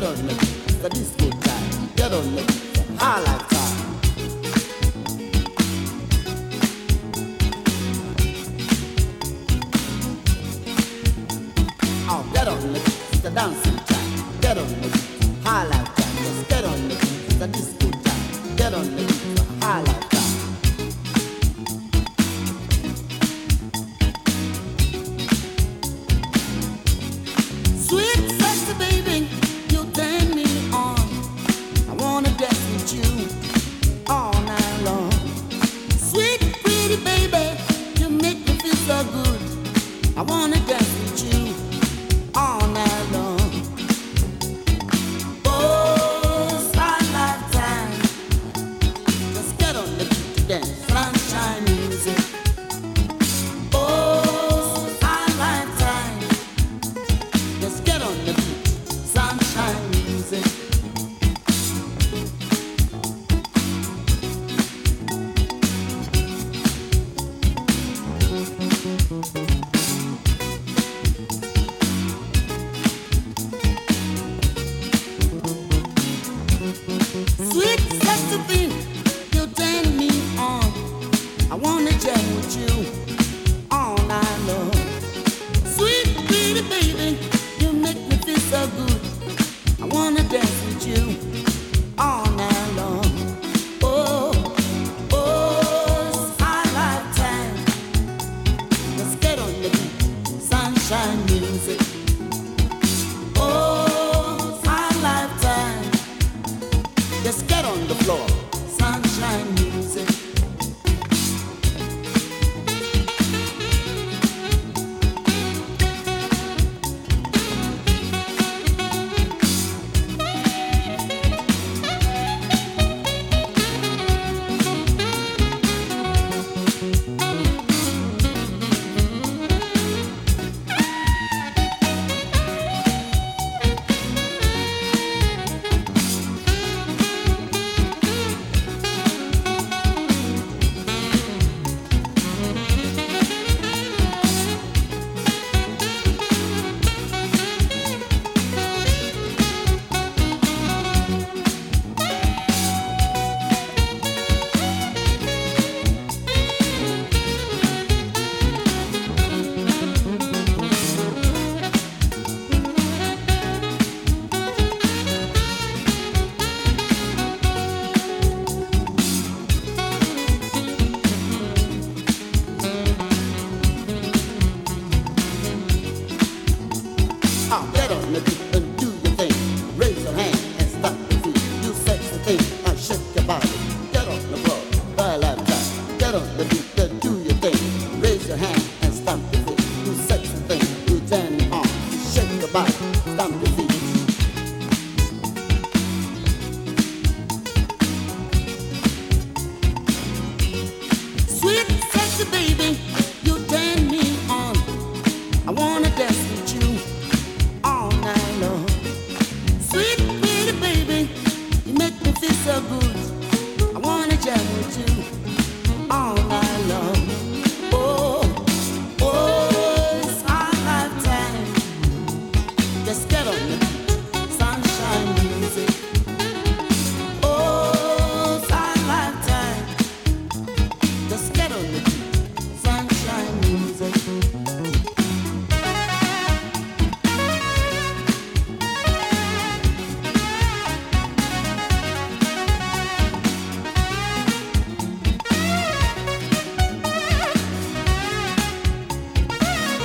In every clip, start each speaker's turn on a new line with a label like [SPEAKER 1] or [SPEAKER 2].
[SPEAKER 1] Get on the beat, it's the disco time. Get on the beat, it's the high life time. Oh, get on the beat, it's the dancing time. Get on the beat, high life time. Just get on the beat, it's the disco time. Get on the beat, it's the high life time. Sweet sexy baby, you turn me on. I wanna dance with you all night long. Sweet pretty baby, you make me feel so good. I wanna dance with you all night long. Oh, starlight time, just get on the beat to dance. Sunshine music. Oh, starlight time, just get on the beat. Sunshine music. Sweet sexy thing, you turn me on. I wanna jam with you all night long. Sweet pretty baby, you make me feel so good. I wanna dance with you all night long. Oh, oh, it's high life time. Let's get on the beat, sunshine music. Oh, it's high life time. Just get on the floor, sunshine music. Oh, get on the beat and do your thing. Raise your hand and stop the beat. Do sexy thing and shake your body. Get on the floor, high life time. Get on the beat and do your thing. Raise your hand and stomp the feet. Do sexy thing, you turn me on. Shake your body, stomp the feet. Sweet sexy baby, you turn me on. I wanna dance with you all night long. Sweet pretty baby, you make me feel so good. I wanna jam with you all night long. Oh, oh, it's high life time. Just get on the beat, sunshine music. Oh, it's high life time. Just get on the beat, sunshine music.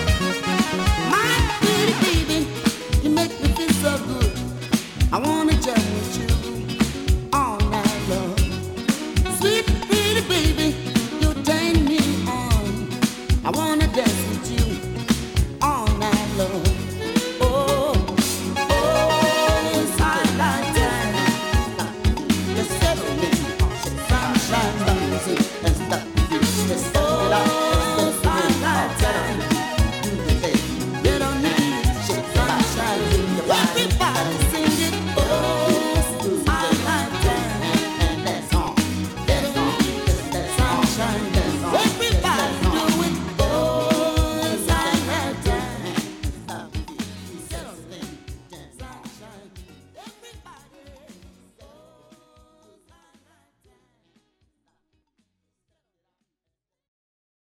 [SPEAKER 1] My pretty baby, you make me feel so good. I wanna just